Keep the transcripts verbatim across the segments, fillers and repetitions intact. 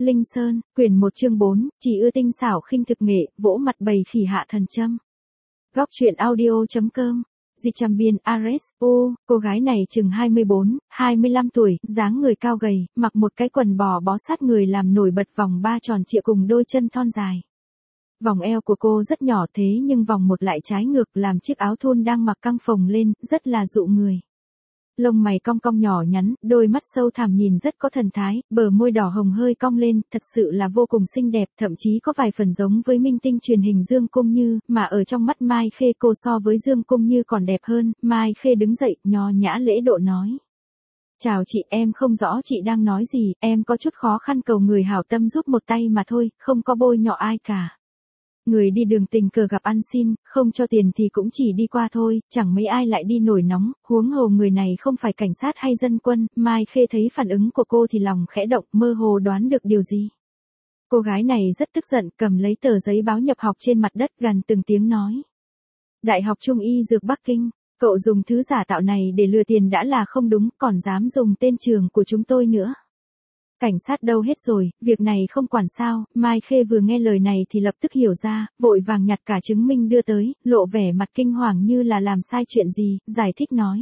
Linh Sơn, quyển một chương bốn, chỉ ưa tinh xảo khinh thực nghệ, vỗ mặt bầy khỉ hạ thần châm. Góc truyện audio.com. Dịch trầm biên Ares, ô, cô gái này chừng hai mươi bốn, hai mươi lăm tuổi, dáng người cao gầy, mặc một cái quần bò bó sát người làm nổi bật vòng ba tròn trịa cùng đôi chân thon dài. Vòng eo của cô rất nhỏ thế nhưng vòng một lại trái ngược làm chiếc áo thun đang mặc căng phồng lên, rất là dụ người. Lông mày cong cong nhỏ nhắn, đôi mắt sâu thẳm nhìn rất có thần thái, bờ môi đỏ hồng hơi cong lên, thật sự là vô cùng xinh đẹp, thậm chí có vài phần giống với minh tinh truyền hình Dương Cung Như, mà ở trong mắt Mai Khê cô so với Dương Cung Như còn đẹp hơn. Mai Khê đứng dậy, nho nhã lễ độ nói. Chào chị, em không rõ chị đang nói gì, em có chút khó khăn cầu người hảo tâm giúp một tay mà thôi, không có bôi nhọ ai cả. Người đi đường tình cờ gặp ăn xin, không cho tiền thì cũng chỉ đi qua thôi, chẳng mấy ai lại đi nổi nóng, huống hồ người này không phải cảnh sát hay dân quân. Mai Khê thấy phản ứng của cô thì lòng khẽ động, mơ hồ đoán được điều gì. Cô gái này rất tức giận, cầm lấy tờ giấy báo nhập học trên mặt đất gằn từng tiếng nói. Đại học Trung y Dược Bắc Kinh, cậu dùng thứ giả tạo này để lừa tiền đã là không đúng, còn dám dùng tên trường của chúng tôi nữa. Cảnh sát đâu hết rồi, việc này không quản sao. Mai Khê vừa nghe lời này thì lập tức hiểu ra, vội vàng nhặt cả chứng minh đưa tới, lộ vẻ mặt kinh hoàng như là làm sai chuyện gì, giải thích nói.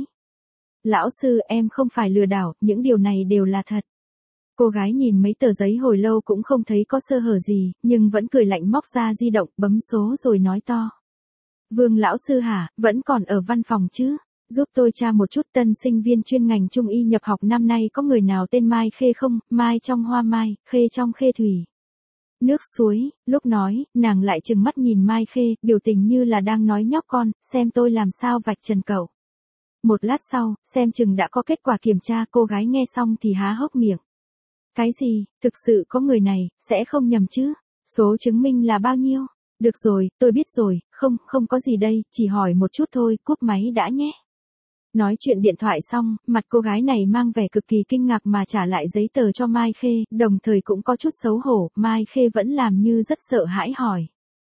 Lão sư, em không phải lừa đảo, những điều này đều là thật. Cô gái nhìn mấy tờ giấy hồi lâu cũng không thấy có sơ hở gì, nhưng vẫn cười lạnh móc ra di động, bấm số rồi nói to. Vương lão sư hả, vẫn còn ở văn phòng chứ? Giúp tôi tra một chút, tân sinh viên chuyên ngành Trung y nhập học năm nay có người nào tên Mai Khê không? Mai trong hoa mai, Khê trong khê thủy. Nước suối, lúc nói, nàng lại trừng mắt nhìn Mai Khê, biểu tình như là đang nói nhóc con, xem tôi làm sao vạch trần cậu. Một lát sau, xem chừng đã có kết quả kiểm tra, cô gái nghe xong thì há hốc miệng. Cái gì, thực sự có người này, sẽ không nhầm chứ? Số chứng minh là bao nhiêu? Được rồi, tôi biết rồi, không, không có gì đây, chỉ hỏi một chút thôi, cúp máy đã nhé. Nói chuyện điện thoại xong, mặt cô gái này mang vẻ cực kỳ kinh ngạc mà trả lại giấy tờ cho Mai Khê, đồng thời cũng có chút xấu hổ. Mai Khê vẫn làm như rất sợ hãi hỏi.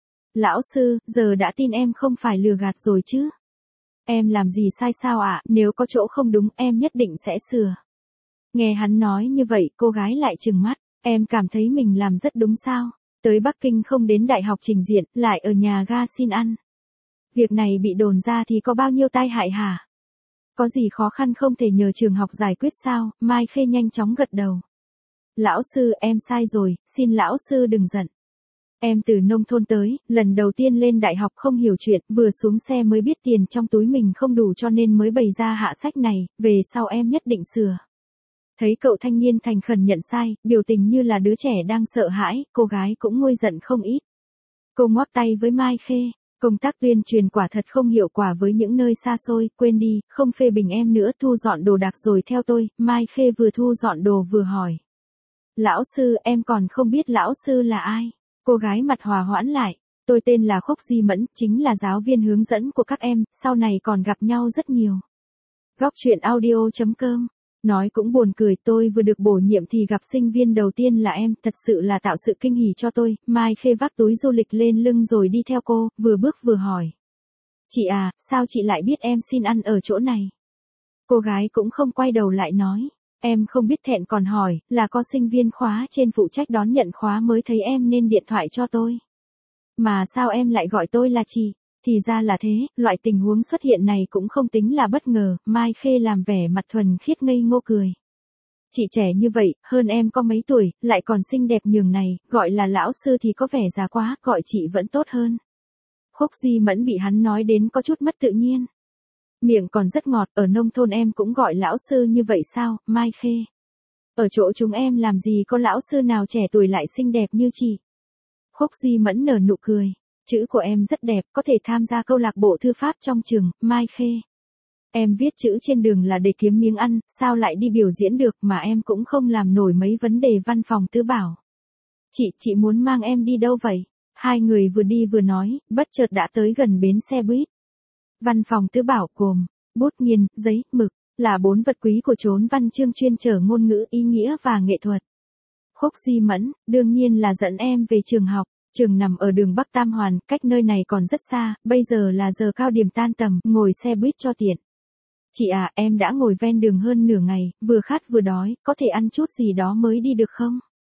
Lão sư, giờ đã tin em không phải lừa gạt rồi chứ? Em làm gì sai sao ạ? À? Nếu có chỗ không đúng em nhất định sẽ sửa. Nghe hắn nói như vậy, cô gái lại trừng mắt. Em cảm thấy mình làm rất đúng sao? Tới Bắc Kinh không đến đại học trình diện, lại ở nhà ga xin ăn. Việc này bị đồn ra thì có bao nhiêu tai hại hả? Có gì khó khăn không thể nhờ trường học giải quyết sao? Mai Khê nhanh chóng gật đầu. Lão sư, em sai rồi, xin lão sư đừng giận. Em từ nông thôn tới, lần đầu tiên lên đại học không hiểu chuyện, vừa xuống xe mới biết tiền trong túi mình không đủ cho nên mới bày ra hạ sách này, về sau em nhất định sửa. Thấy cậu thanh niên thành khẩn nhận sai, biểu tình như là đứa trẻ đang sợ hãi, cô gái cũng nguôi giận không ít. Cô ngoắc tay với Mai Khê. Công tác tuyên truyền quả thật không hiệu quả với những nơi xa xôi, quên đi, không phê bình em nữa, thu dọn đồ đạc rồi theo tôi. Mai Khê vừa thu dọn đồ vừa hỏi. Lão sư, em còn không biết lão sư là ai? Cô gái mặt hòa hoãn lại. Tôi tên là Khúc Di Mẫn, chính là giáo viên hướng dẫn của các em, sau này còn gặp nhau rất nhiều. Góc truyện audio.com. Nói cũng buồn cười, tôi vừa được bổ nhiệm thì gặp sinh viên đầu tiên là em, thật sự là tạo sự kinh hỉ cho tôi. Mai Khê vác túi du lịch lên lưng rồi đi theo cô, vừa bước vừa hỏi. Chị à, sao chị lại biết em xin ăn ở chỗ này? Cô gái cũng không quay đầu lại nói. Em không biết thẹn còn hỏi, là có sinh viên khóa trên phụ trách đón nhận khóa mới thấy em nên điện thoại cho tôi. Mà sao em lại gọi tôi là chị? Thì ra là thế, loại tình huống xuất hiện này cũng không tính là bất ngờ. Mai Khê làm vẻ mặt thuần khiết ngây ngô cười. Chị trẻ như vậy, hơn em có mấy tuổi, lại còn xinh đẹp nhường này, gọi là lão sư thì có vẻ già quá, gọi chị vẫn tốt hơn. Khúc Di Mẫn bị hắn nói đến có chút mất tự nhiên. Miệng còn rất ngọt, ở nông thôn em cũng gọi lão sư như vậy sao, Mai Khê? Ở chỗ chúng em làm gì có lão sư nào trẻ tuổi lại xinh đẹp như chị? Khúc Di Mẫn nở nụ cười. Chữ của em rất đẹp, có thể tham gia câu lạc bộ thư pháp trong trường, Mai Khê. Em viết chữ trên đường là để kiếm miếng ăn, sao lại đi biểu diễn được mà em cũng không làm nổi mấy vấn đề văn phòng tứ bảo. Chị, chị muốn mang em đi đâu vậy? Hai người vừa đi vừa nói, bất chợt đã tới gần bến xe buýt. Văn phòng tứ bảo gồm, bút nghiên, giấy, mực, là bốn vật quý của chốn văn chương chuyên trở ngôn ngữ ý nghĩa và nghệ thuật. Khúc Di Mẫn, đương nhiên là dẫn em về trường học. Trường nằm ở đường Bắc Tam Hoàn, cách nơi này còn rất xa, bây giờ là giờ cao điểm tan tầm, ngồi xe buýt cho tiện. Chị à, em đã ngồi ven đường hơn nửa ngày, vừa khát vừa đói, có thể ăn chút gì đó mới đi được không?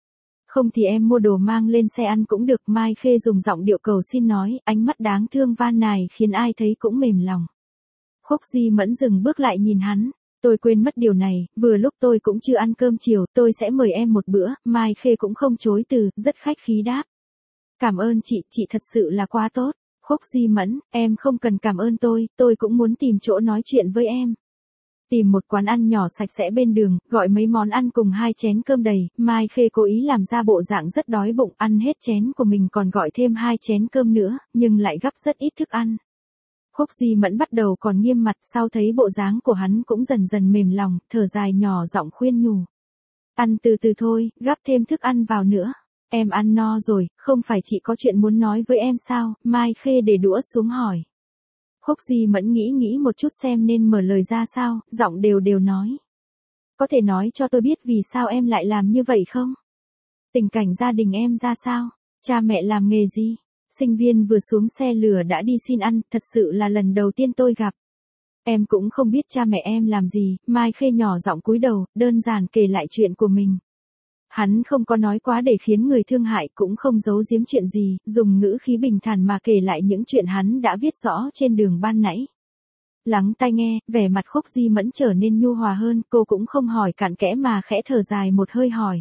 Không thì em mua đồ mang lên xe ăn cũng được. Mai Khê dùng giọng điệu cầu xin nói, ánh mắt đáng thương van nài khiến ai thấy cũng mềm lòng. Khúc Di Mẫn dừng bước lại nhìn hắn. Tôi quên mất điều này, vừa lúc tôi cũng chưa ăn cơm chiều, tôi sẽ mời em một bữa. Mai Khê cũng không chối từ, rất khách khí đáp. Cảm ơn chị, chị thật sự là quá tốt. Khúc Di Mẫn, em không cần cảm ơn tôi, tôi cũng muốn tìm chỗ nói chuyện với em. Tìm một quán ăn nhỏ sạch sẽ bên đường, gọi mấy món ăn cùng hai chén cơm đầy. Mai Khê cố ý làm ra bộ dạng rất đói bụng, ăn hết chén của mình còn gọi thêm hai chén cơm nữa, nhưng lại gắp rất ít thức ăn. Khúc Di Mẫn bắt đầu còn nghiêm mặt, sau thấy bộ dáng của hắn cũng dần dần mềm lòng, thở dài nhỏ giọng khuyên nhủ. Ăn từ từ thôi, gắp thêm thức ăn vào nữa. Em ăn no rồi, không phải chị có chuyện muốn nói với em sao? Mai Khê để đũa xuống hỏi. Khúc Di Mẫn nghĩ nghĩ một chút xem nên mở lời ra sao, giọng đều đều nói. Có thể nói cho tôi biết vì sao em lại làm như vậy không? Tình cảnh gia đình em ra sao? Cha mẹ làm nghề gì? Sinh viên vừa xuống xe lửa đã đi xin ăn, thật sự là lần đầu tiên tôi gặp. Em cũng không biết cha mẹ em làm gì. Mai Khê nhỏ giọng cúi đầu, đơn giản kể lại chuyện của mình. Hắn không có nói quá để khiến người thương hại, cũng không giấu giếm chuyện gì, dùng ngữ khí bình thản mà kể lại những chuyện hắn đã viết rõ trên đường ban nãy. Lắng tai nghe, vẻ mặt Khúc Di Mẫn trở nên nhu hòa hơn, cô cũng không hỏi cặn kẽ mà khẽ thở dài một hơi hỏi.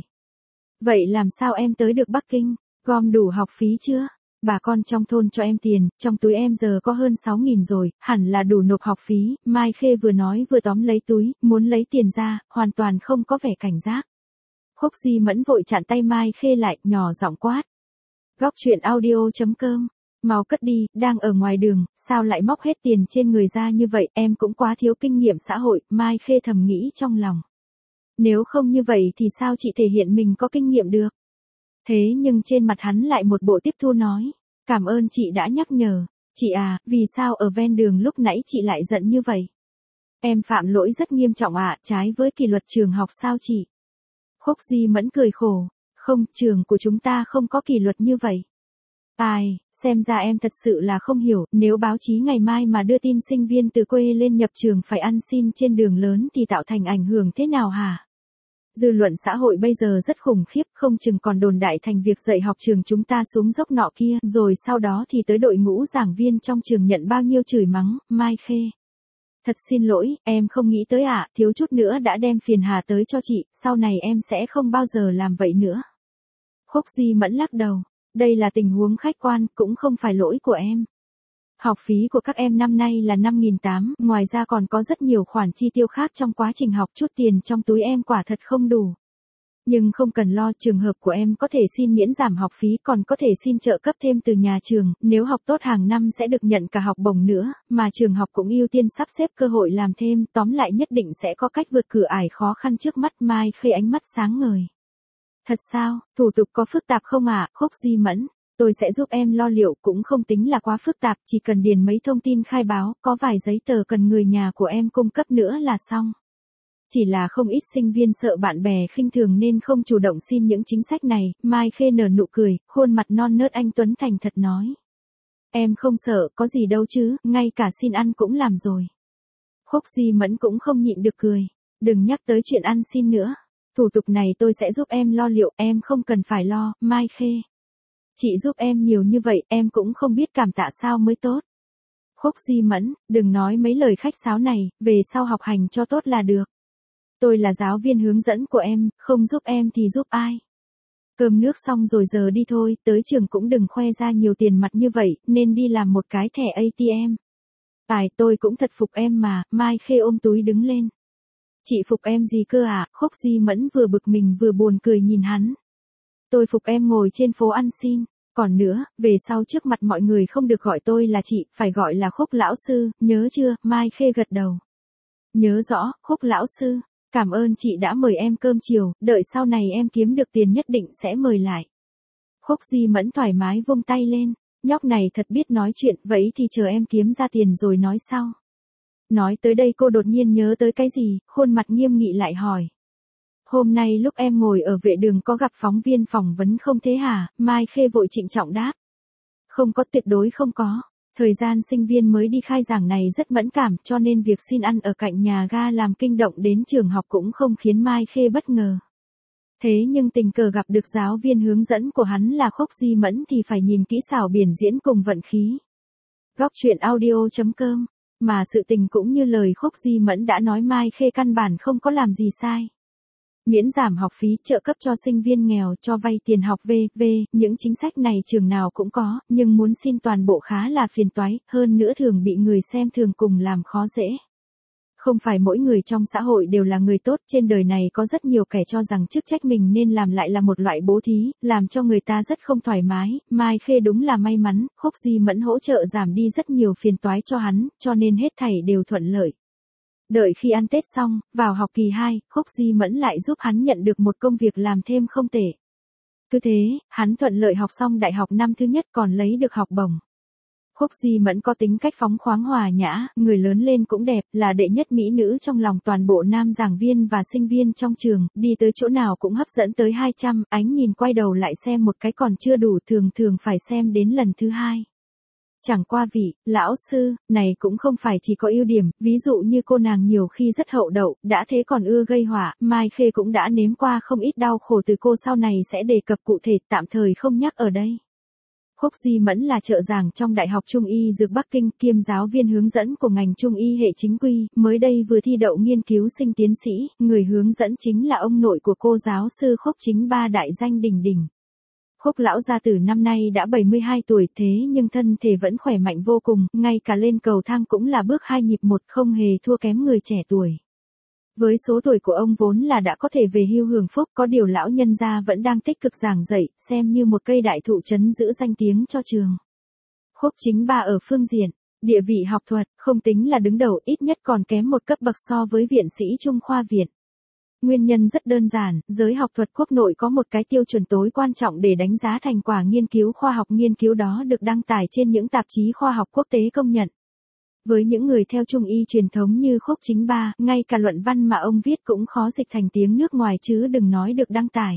Vậy làm sao em tới được Bắc Kinh, gom đủ học phí chưa? Bà con trong thôn cho em tiền, trong túi em giờ có hơn sáu nghìn rồi, hẳn là đủ nộp học phí. Mai Khê vừa nói vừa tóm lấy túi, muốn lấy tiền ra, hoàn toàn không có vẻ cảnh giác. Khúc Di Mẫn vội chặn tay Mai Khê lại, nhỏ giọng quát. Góc truyện audio chấm com. Mau cất đi, đang ở ngoài đường, sao lại móc hết tiền trên người ra như vậy, em cũng quá thiếu kinh nghiệm xã hội. Mai Khê thầm nghĩ trong lòng. Nếu không như vậy thì sao chị thể hiện mình có kinh nghiệm được? Thế nhưng trên mặt hắn lại một bộ tiếp thu nói. Cảm ơn chị đã nhắc nhở. Chị à, vì sao ở ven đường lúc nãy chị lại giận như vậy? Em phạm lỗi rất nghiêm trọng ạ, à, trái với kỷ luật trường học sao chị? Khúc Di Mẫn cười khổ. Không, trường của chúng ta không có kỷ luật như vậy. Ai, xem ra em thật sự là không hiểu, nếu báo chí ngày mai mà đưa tin sinh viên từ quê lên nhập trường phải ăn xin trên đường lớn thì tạo thành ảnh hưởng thế nào hả? Dư luận xã hội bây giờ rất khủng khiếp, không chừng còn đồn đại thành việc dạy học trường chúng ta xuống dốc nọ kia, rồi sau đó thì tới đội ngũ giảng viên trong trường nhận bao nhiêu chửi mắng. Mai Khê. Thật xin lỗi, em không nghĩ tới ạ, à, thiếu chút nữa đã đem phiền hà tới cho chị, sau này em sẽ không bao giờ làm vậy nữa. Khúc Di Mẫn lắc đầu, đây là tình huống khách quan, cũng không phải lỗi của em. Học phí của các em năm nay là năm nghìn tám trăm, ngoài ra còn có rất nhiều khoản chi tiêu khác trong quá trình học, chút tiền trong túi em quả thật không đủ. Nhưng không cần lo, trường hợp của em có thể xin miễn giảm học phí, còn có thể xin trợ cấp thêm từ nhà trường, nếu học tốt hàng năm sẽ được nhận cả học bổng nữa, mà trường học cũng ưu tiên sắp xếp cơ hội làm thêm, tóm lại nhất định sẽ có cách vượt cửa ải khó khăn trước mắt. Mai Khê ánh mắt sáng ngời. Thật sao, thủ tục có phức tạp không ạ? À? Khúc Di Mẫn. Tôi sẽ giúp em lo liệu, cũng không tính là quá phức tạp, chỉ cần điền mấy thông tin khai báo, có vài giấy tờ cần người nhà của em cung cấp nữa là xong. Chỉ là không ít sinh viên sợ bạn bè khinh thường nên không chủ động xin những chính sách này. Mai Khê nở nụ cười, khuôn mặt non nớt anh tuấn thành thật nói. Em không sợ, có gì đâu chứ, ngay cả xin ăn cũng làm rồi. Khúc Di Mẫn cũng không nhịn được cười. Đừng nhắc tới chuyện ăn xin nữa. Thủ tục này tôi sẽ giúp em lo liệu, em không cần phải lo. Mai Khê. Chị giúp em nhiều như vậy, em cũng không biết cảm tạ sao mới tốt. Khúc Di Mẫn, đừng nói mấy lời khách sáo này, về sau học hành cho tốt là được. Tôi là giáo viên hướng dẫn của em, không giúp em thì giúp ai? Cơm nước xong rồi giờ đi thôi, tới trường cũng đừng khoe ra nhiều tiền mặt như vậy, nên đi làm một cái thẻ a tê em. Ai, tôi cũng thật phục em mà. Mai Khê ôm túi đứng lên. Chị phục em gì cơ à? Khúc Di Mẫn vừa bực mình vừa buồn cười nhìn hắn. Tôi phục em ngồi trên phố ăn xin. Còn nữa, về sau trước mặt mọi người không được gọi tôi là chị, phải gọi là Khúc lão sư, nhớ chưa? Mai Khê gật đầu. Nhớ rõ, Khúc lão sư. Cảm ơn chị đã mời em cơm chiều, đợi sau này em kiếm được tiền nhất định sẽ mời lại. Khúc Di Mẫn thoải mái vung tay lên. Nhóc này thật biết nói chuyện, vậy thì chờ em kiếm ra tiền rồi nói sau. Nói tới đây cô đột nhiên nhớ tới cái gì, khuôn mặt nghiêm nghị lại hỏi. Hôm nay lúc em ngồi ở vệ đường có gặp phóng viên phỏng vấn không thế hả? Mai Khê vội trịnh trọng đáp. Không có, tuyệt đối không có. Thời gian sinh viên mới đi khai giảng này rất mẫn cảm, cho nên việc xin ăn ở cạnh nhà ga làm kinh động đến trường học cũng không khiến Mai Khê bất ngờ. Thế nhưng tình cờ gặp được giáo viên hướng dẫn của hắn là Khúc Di Mẫn thì phải nhìn kỹ xảo biểu diễn cùng vận khí. Góc truyện audio chấm com. Mà sự tình cũng như lời Khúc Di Mẫn đã nói, Mai Khê căn bản không có làm gì sai. Miễn giảm học phí, trợ cấp cho sinh viên nghèo, cho vay tiền học vân vân, những chính sách này trường nào cũng có, nhưng muốn xin toàn bộ khá là phiền toái, hơn nữa thường bị người xem thường cùng làm khó dễ. Không phải mỗi người trong xã hội đều là người tốt, trên đời này có rất nhiều kẻ cho rằng chức trách mình nên làm lại là một loại bố thí, làm cho người ta rất không thoải mái. Mai Khê đúng là may mắn, Khúc Di Mẫn hỗ trợ giảm đi rất nhiều phiền toái cho hắn, cho nên hết thảy đều thuận lợi. Đợi khi ăn Tết xong, vào học kỳ hai, Khúc Di Mẫn lại giúp hắn nhận được một công việc làm thêm không tệ. Cứ thế, hắn thuận lợi học xong đại học năm thứ nhất còn lấy được học bổng. Khúc Di Mẫn có tính cách phóng khoáng hòa nhã, người lớn lên cũng đẹp, là đệ nhất mỹ nữ trong lòng toàn bộ nam giảng viên và sinh viên trong trường, đi tới chỗ nào cũng hấp dẫn tới hai trăm, ánh nhìn quay đầu lại xem một cái còn chưa đủ, thường thường phải xem đến lần thứ hai. Chẳng qua vị, lão sư, này cũng không phải chỉ có ưu điểm, ví dụ như cô nàng nhiều khi rất hậu đậu, đã thế còn ưa gây họa, Mai Khê cũng đã nếm qua không ít đau khổ từ cô, sau này sẽ đề cập cụ thể, tạm thời không nhắc ở đây. Khúc Di Mẫn là trợ giảng trong Đại học Trung y Dược Bắc Kinh, kiêm giáo viên hướng dẫn của ngành Trung y hệ chính quy, mới đây vừa thi đậu nghiên cứu sinh tiến sĩ, người hướng dẫn chính là ông nội của cô giáo sư Khúc Chính Ba đại danh đỉnh đỉnh. Khúc lão gia tử năm nay đã bảy mươi hai tuổi, thế nhưng thân thể vẫn khỏe mạnh vô cùng, ngay cả lên cầu thang cũng là bước hai nhịp một, không hề thua kém người trẻ tuổi. Với số tuổi của ông vốn là đã có thể về hưu hưởng phúc, có điều lão nhân gia vẫn đang tích cực giảng dạy, xem như một cây đại thụ trấn giữ danh tiếng cho trường. Khúc Chính Ba ở phương diện, địa vị học thuật, không tính là đứng đầu, ít nhất còn kém một cấp bậc so với viện sĩ Trung khoa viện. Nguyên nhân rất đơn giản, giới học thuật quốc nội có một cái tiêu chuẩn tối quan trọng để đánh giá thành quả nghiên cứu khoa học, nghiên cứu đó được đăng tải trên những tạp chí khoa học quốc tế công nhận. Với những người theo Trung y truyền thống như Khúc Chính Ba, ngay cả luận văn mà ông viết cũng khó dịch thành tiếng nước ngoài chứ đừng nói được đăng tải.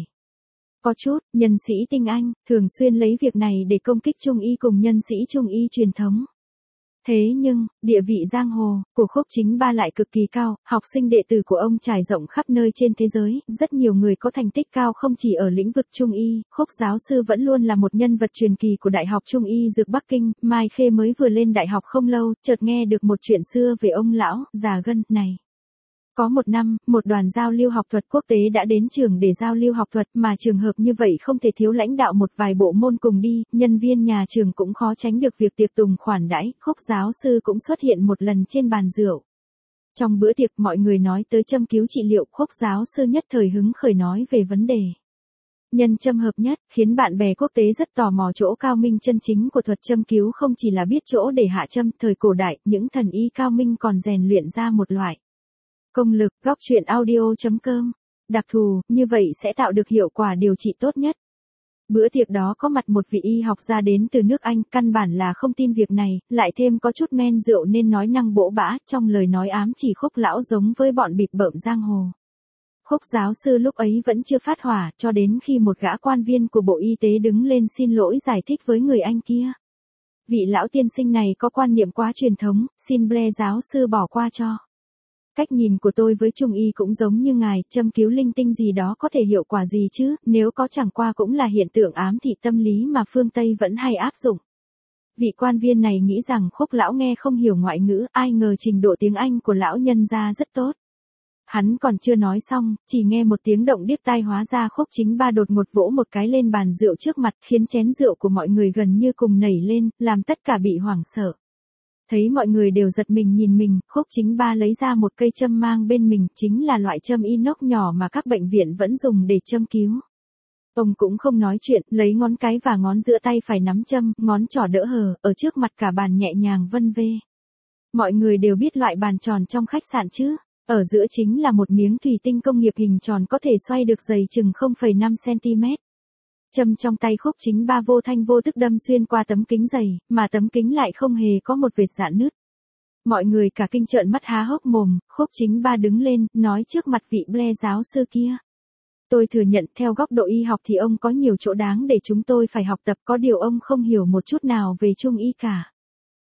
Có chút, nhân sĩ tinh Anh, thường xuyên lấy việc này để công kích Trung y cùng nhân sĩ Trung y truyền thống. Thế nhưng, địa vị giang hồ của Khúc Chính Ba lại cực kỳ cao, học sinh đệ tử của ông trải rộng khắp nơi trên thế giới, rất nhiều người có thành tích cao không chỉ ở lĩnh vực Trung y, Khúc giáo sư vẫn luôn là một nhân vật truyền kỳ của Đại học Trung y Dược Bắc Kinh. Mai Khê mới vừa lên đại học không lâu, chợt nghe được một chuyện xưa về ông lão già gân này. Có một năm, một đoàn giao lưu học thuật quốc tế đã đến trường để giao lưu học thuật, mà trường hợp như vậy không thể thiếu lãnh đạo một vài bộ môn cùng đi, nhân viên nhà trường cũng khó tránh được việc tiệc tùng khoản đãi, Khúc giáo sư cũng xuất hiện một lần trên bàn rượu. Trong bữa tiệc mọi người nói tới châm cứu trị liệu, Khúc giáo sư nhất thời hứng khởi nói về vấn đề nhân châm hợp nhất, khiến bạn bè quốc tế rất tò mò chỗ cao minh chân chính của thuật châm cứu, không chỉ là biết chỗ để hạ châm, thời cổ đại, những thần y cao minh còn rèn luyện ra một loại công lực. Góc truyện audio chấm com. Đặc thù, như vậy sẽ tạo được hiệu quả điều trị tốt nhất. Bữa tiệc đó có mặt một vị y học gia đến từ nước Anh, căn bản là không tin việc này, lại thêm có chút men rượu nên nói năng bỗ bã, trong lời nói ám chỉ Khúc lão giống với bọn bịp bợm giang hồ. Khúc giáo sư lúc ấy vẫn chưa phát hỏa, cho đến khi một gã quan viên của Bộ Y tế đứng lên xin lỗi giải thích với người Anh kia. Vị lão tiên sinh này có quan niệm quá truyền thống, xin Blair giáo sư bỏ qua cho. Cách nhìn của tôi với Trung y cũng giống như ngài, châm cứu linh tinh gì đó có thể hiệu quả gì chứ, nếu có chẳng qua cũng là hiện tượng ám thị tâm lý mà phương Tây vẫn hay áp dụng. Vị quan viên này nghĩ rằng Khúc lão nghe không hiểu ngoại ngữ, ai ngờ trình độ tiếng Anh của lão nhân ra rất tốt. Hắn còn chưa nói xong, chỉ nghe một tiếng động điếc tai, hóa ra Khúc Chính Ba đột ngột vỗ một cái lên bàn rượu trước mặt, khiến chén rượu của mọi người gần như cùng nảy lên, làm tất cả bị hoảng sợ. Thấy mọi người đều giật mình nhìn mình, Khúc Chính Ba lấy ra một cây châm mang bên mình, chính là loại châm inox nhỏ mà các bệnh viện vẫn dùng để châm cứu. Ông cũng không nói chuyện, lấy ngón cái và ngón giữa tay phải nắm châm, ngón trỏ đỡ hờ, ở trước mặt cả bàn nhẹ nhàng vân vê. Mọi người đều biết loại bàn tròn trong khách sạn chứ, ở giữa chính là một miếng thủy tinh công nghiệp hình tròn có thể xoay được dày chừng không phẩy năm xăng-ti-mét. Châm trong tay Khúc Chính Ba vô thanh vô tức đâm xuyên qua tấm kính dày, mà tấm kính lại không hề có một vệt rạn nứt. Mọi người cả kinh trợn mắt há hốc mồm, Khúc Chính Ba đứng lên, nói trước mặt vị Blair giáo sư kia. Tôi thừa nhận theo góc độ y học thì ông có nhiều chỗ đáng để chúng tôi phải học tập, có điều ông không hiểu một chút nào về Trung y cả.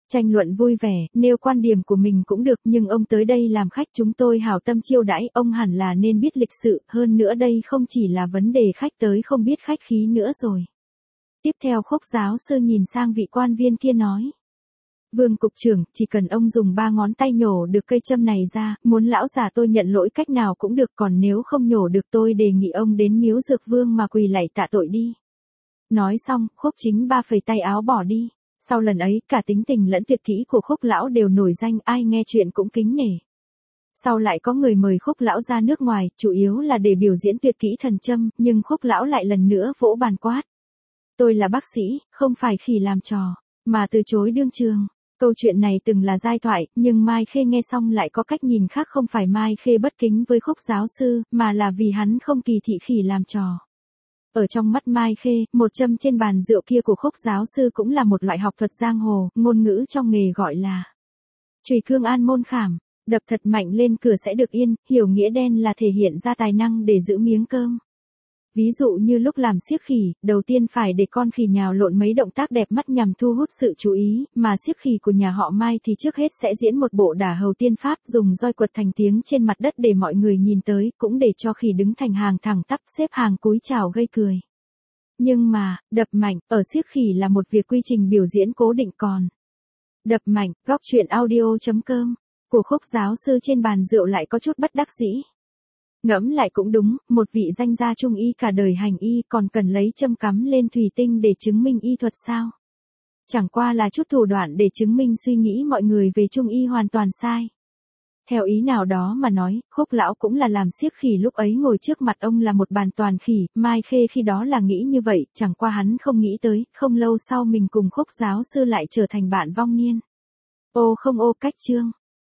Tranh luận vui vẻ, nêu quan điểm của mình cũng được, nhưng ông tới đây làm khách chúng tôi hảo tâm chiêu đãi, ông hẳn là nên biết lịch sự, hơn nữa đây không chỉ là vấn đề khách tới không biết khách khí nữa rồi. Tiếp theo Khúc giáo sư nhìn sang vị quan viên kia nói. Vương cục trưởng, chỉ cần ông dùng ba ngón tay nhổ được cây châm này ra, muốn lão già tôi nhận lỗi cách nào cũng được, còn nếu không nhổ được tôi đề nghị ông đến miếu dược vương mà quỳ lạy tạ tội đi. Nói xong, Khúc Chính Ba phẩy tay áo bỏ đi. Sau lần ấy, cả tính tình lẫn tuyệt kỹ của Khúc lão đều nổi danh, ai nghe chuyện cũng kính nể. Sau lại có người mời Khúc lão ra nước ngoài, chủ yếu là để biểu diễn tuyệt kỹ thần châm, nhưng Khúc lão lại lần nữa vỗ bàn quát. Tôi là bác sĩ, không phải khỉ làm trò, mà từ chối đương trường. Câu chuyện này từng là giai thoại, nhưng Mai Khê nghe xong lại có cách nhìn khác, không phải Mai Khê bất kính với Khúc giáo sư, mà là vì hắn không kỳ thị khỉ làm trò. Ở trong mắt Mai Khê, một châm trên bàn rượu kia của Khúc giáo sư cũng là một loại học thuật giang hồ, ngôn ngữ trong nghề gọi là chùy cương an môn khảm, đập thật mạnh lên cửa sẽ được yên, hiểu nghĩa đen là thể hiện ra tài năng để giữ miếng cơm. Ví dụ như lúc làm xiếc khỉ, đầu tiên phải để con khỉ nhào lộn mấy động tác đẹp mắt nhằm thu hút sự chú ý, mà xiếc khỉ của nhà họ Mai thì trước hết sẽ diễn một bộ đả hầu tiên pháp, dùng roi quật thành tiếng trên mặt đất để mọi người nhìn tới, cũng để cho khỉ đứng thành hàng thẳng tắp xếp hàng cúi chào gây cười. Nhưng mà, đập mạnh, ở xiếc khỉ là một việc quy trình biểu diễn cố định, còn đập mạnh, góc truyện audio chấm com của Khúc giáo sư trên bàn rượu lại có chút bất đắc dĩ. Ngẫm lại cũng đúng, một vị danh gia trung y cả đời hành y còn cần lấy châm cắm lên thủy tinh để chứng minh y thuật sao? Chẳng qua là chút thủ đoạn để chứng minh suy nghĩ mọi người về trung y hoàn toàn sai. Theo ý nào đó mà nói, Khúc lão cũng là làm xiếc khỉ, lúc ấy ngồi trước mặt ông là một bàn toàn khỉ, Mai Khê khi đó là nghĩ như vậy, chẳng qua hắn không nghĩ tới, không lâu sau mình cùng Khúc giáo sư lại trở thành bạn vong niên. Ô không ô cách chương.